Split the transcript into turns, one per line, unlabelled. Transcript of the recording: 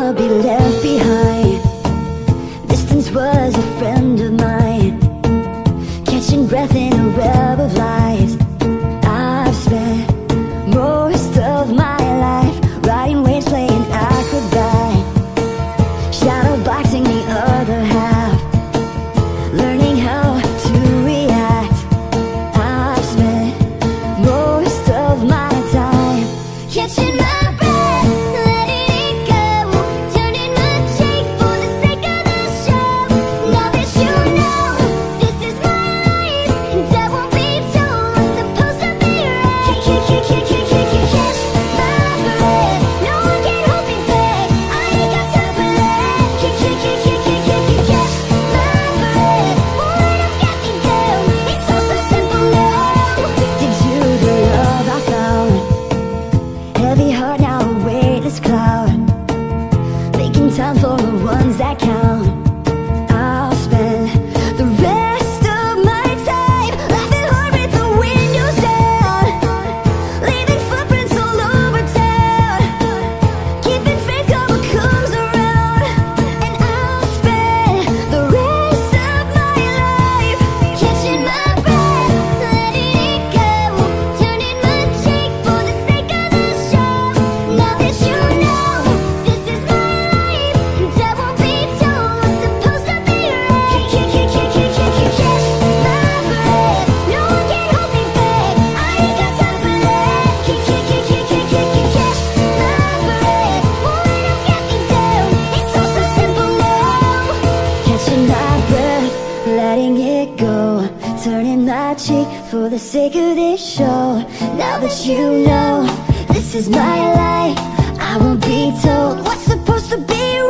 wanna be left behind. Distance was a friend of mine, catching breath in a web of lies. I've spent most of my life riding waves, playing acrobat, shadow boxing the other half, learning how to react. I've spent most of my time catching my breath, letting it go, turning my cheek for the sake of the show. Now that you know this is my life, and I won't be told what's supposed to be right. Catch my breath, no one can hold me back. I ain't got time for that. Catch my breath, won't let 'em get me down. It's all so simple now. Addicted to the love I found, heavy heart now a weightless cloud, making time for the ones that count. I'll spend the rest of my time laughing hard with the windows down, leaving footprints all over town, keeping faith cover comes around. And I'll spend the rest of my life catching my breath, letting it go, turning my cheek for the sake of the show. Now that you know this is my life, and I won't be told what's supposed to be right. Catch my breath, no one can hold me back. I ain't got time for that. Catch my breath, won't let 'em get me down. It's all so simple now. Catching my breath, letting it go, turning my cheek for the sake of this show. Now that you know this is my life, I won't be told what's supposed to be